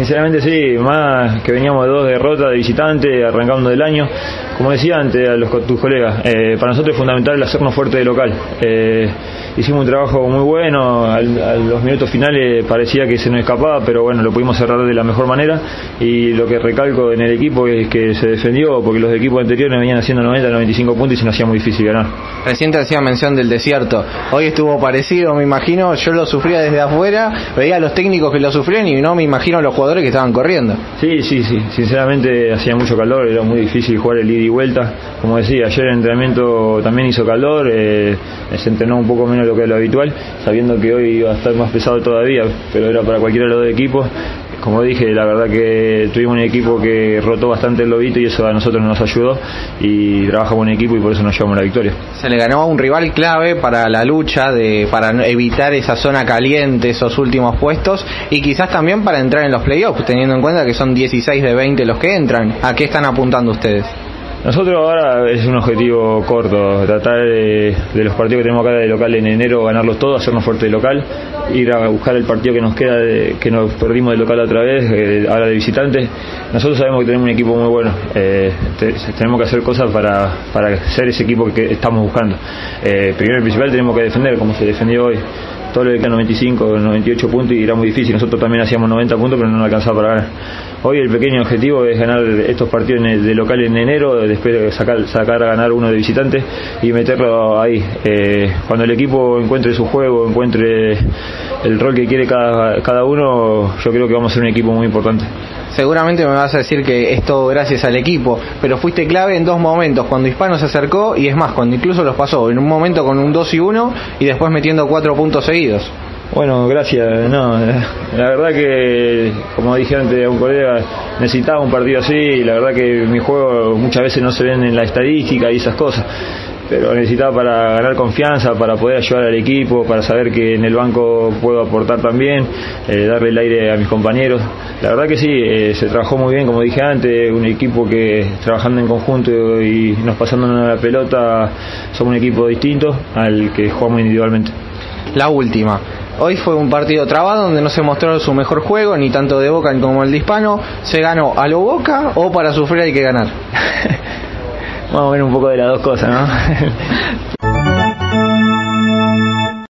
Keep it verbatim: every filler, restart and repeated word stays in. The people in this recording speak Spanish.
sinceramente sí, más que veníamos de dos derrotas de visitante, arrancando del año. Como decía antes a los, tus colegas, eh, para nosotros es fundamental hacernos fuerte de local. Eh, hicimos un trabajo muy bueno, al, a los minutos finales parecía que se nos escapaba, pero bueno, lo pudimos cerrar de la mejor manera. Y lo que recalco en el equipo es que se defendió, porque los equipos anteriores venían haciendo noventa, noventa y cinco puntos y se nos hacía muy difícil ganar. Recién te hacía mención del desierto, hoy estuvo parecido, me imagino. Yo lo sufría desde afuera, veía a los técnicos que lo sufrían y no me imagino a los jugadores que estaban corriendo. Sí, sí, sí, sinceramente hacía mucho calor, era muy difícil jugar el ida y vuelta. Como decía, ayer el entrenamiento también hizo calor, eh, se entrenó un poco menos de lo que es lo habitual, sabiendo que hoy iba a estar más pesado todavía, pero era para cualquiera de los dos equipos. Como dije, la verdad que tuvimos un equipo que rotó bastante el lobito y eso a nosotros nos ayudó, y trabajamos en equipo y por eso nos llevamos la victoria. Se le ganó a un rival clave para la lucha, de para evitar esa zona caliente, esos últimos puestos, y quizás también para entrar en los playoffs, teniendo en cuenta que son dieciséis de veinte los que entran. ¿A qué están apuntando ustedes? Nosotros ahora es un objetivo corto, tratar de, de los partidos que tenemos acá de local en enero, ganarlos todos, hacernos fuerte de local, ir a buscar el partido que nos queda, de, que nos perdimos de local otra vez, eh, ahora de visitantes. Nosotros sabemos que tenemos un equipo muy bueno, eh, te, tenemos que hacer cosas para, para ser ese equipo que estamos buscando. Eh, primero y principal tenemos que defender como se defendió hoy. Todo lo que queda noventa y cinco, noventa y ocho puntos y era muy difícil. Nosotros también hacíamos noventa puntos, pero no nos alcanzaba para ganar. Hoy el pequeño objetivo es ganar estos partidos de local en enero, después sacar, sacar a ganar uno de visitante y meterlo ahí. Eh, cuando el equipo encuentre su juego, encuentre el rol que quiere cada, cada uno, yo creo que vamos a ser un equipo muy importante. Seguramente me vas a decir que es todo gracias al equipo, pero fuiste clave en dos momentos, cuando Hispano se acercó y es más, cuando incluso los pasó, en un momento con un dos y uno y después metiendo cuatro puntos seguidos. Bueno, gracias. No, la verdad que, como dije antes a un colega, necesitaba un partido así, y la verdad que mi juego muchas veces no se ven en la estadística y esas cosas, pero necesitaba para ganar confianza, para poder ayudar al equipo, para saber que en el banco puedo aportar también, eh, darle el aire a mis compañeros. La verdad que sí, eh, se trabajó muy bien, como dije antes, un equipo que trabajando en conjunto y nos pasando la pelota, somos un equipo distinto al que jugamos individualmente. La última. Hoy fue un partido trabado donde no se mostró su mejor juego, ni tanto de Boca como el de Hispano. ¿Se ganó a lo Boca o para sufrir hay que ganar? Vamos a ver un poco de las dos cosas, ¿no?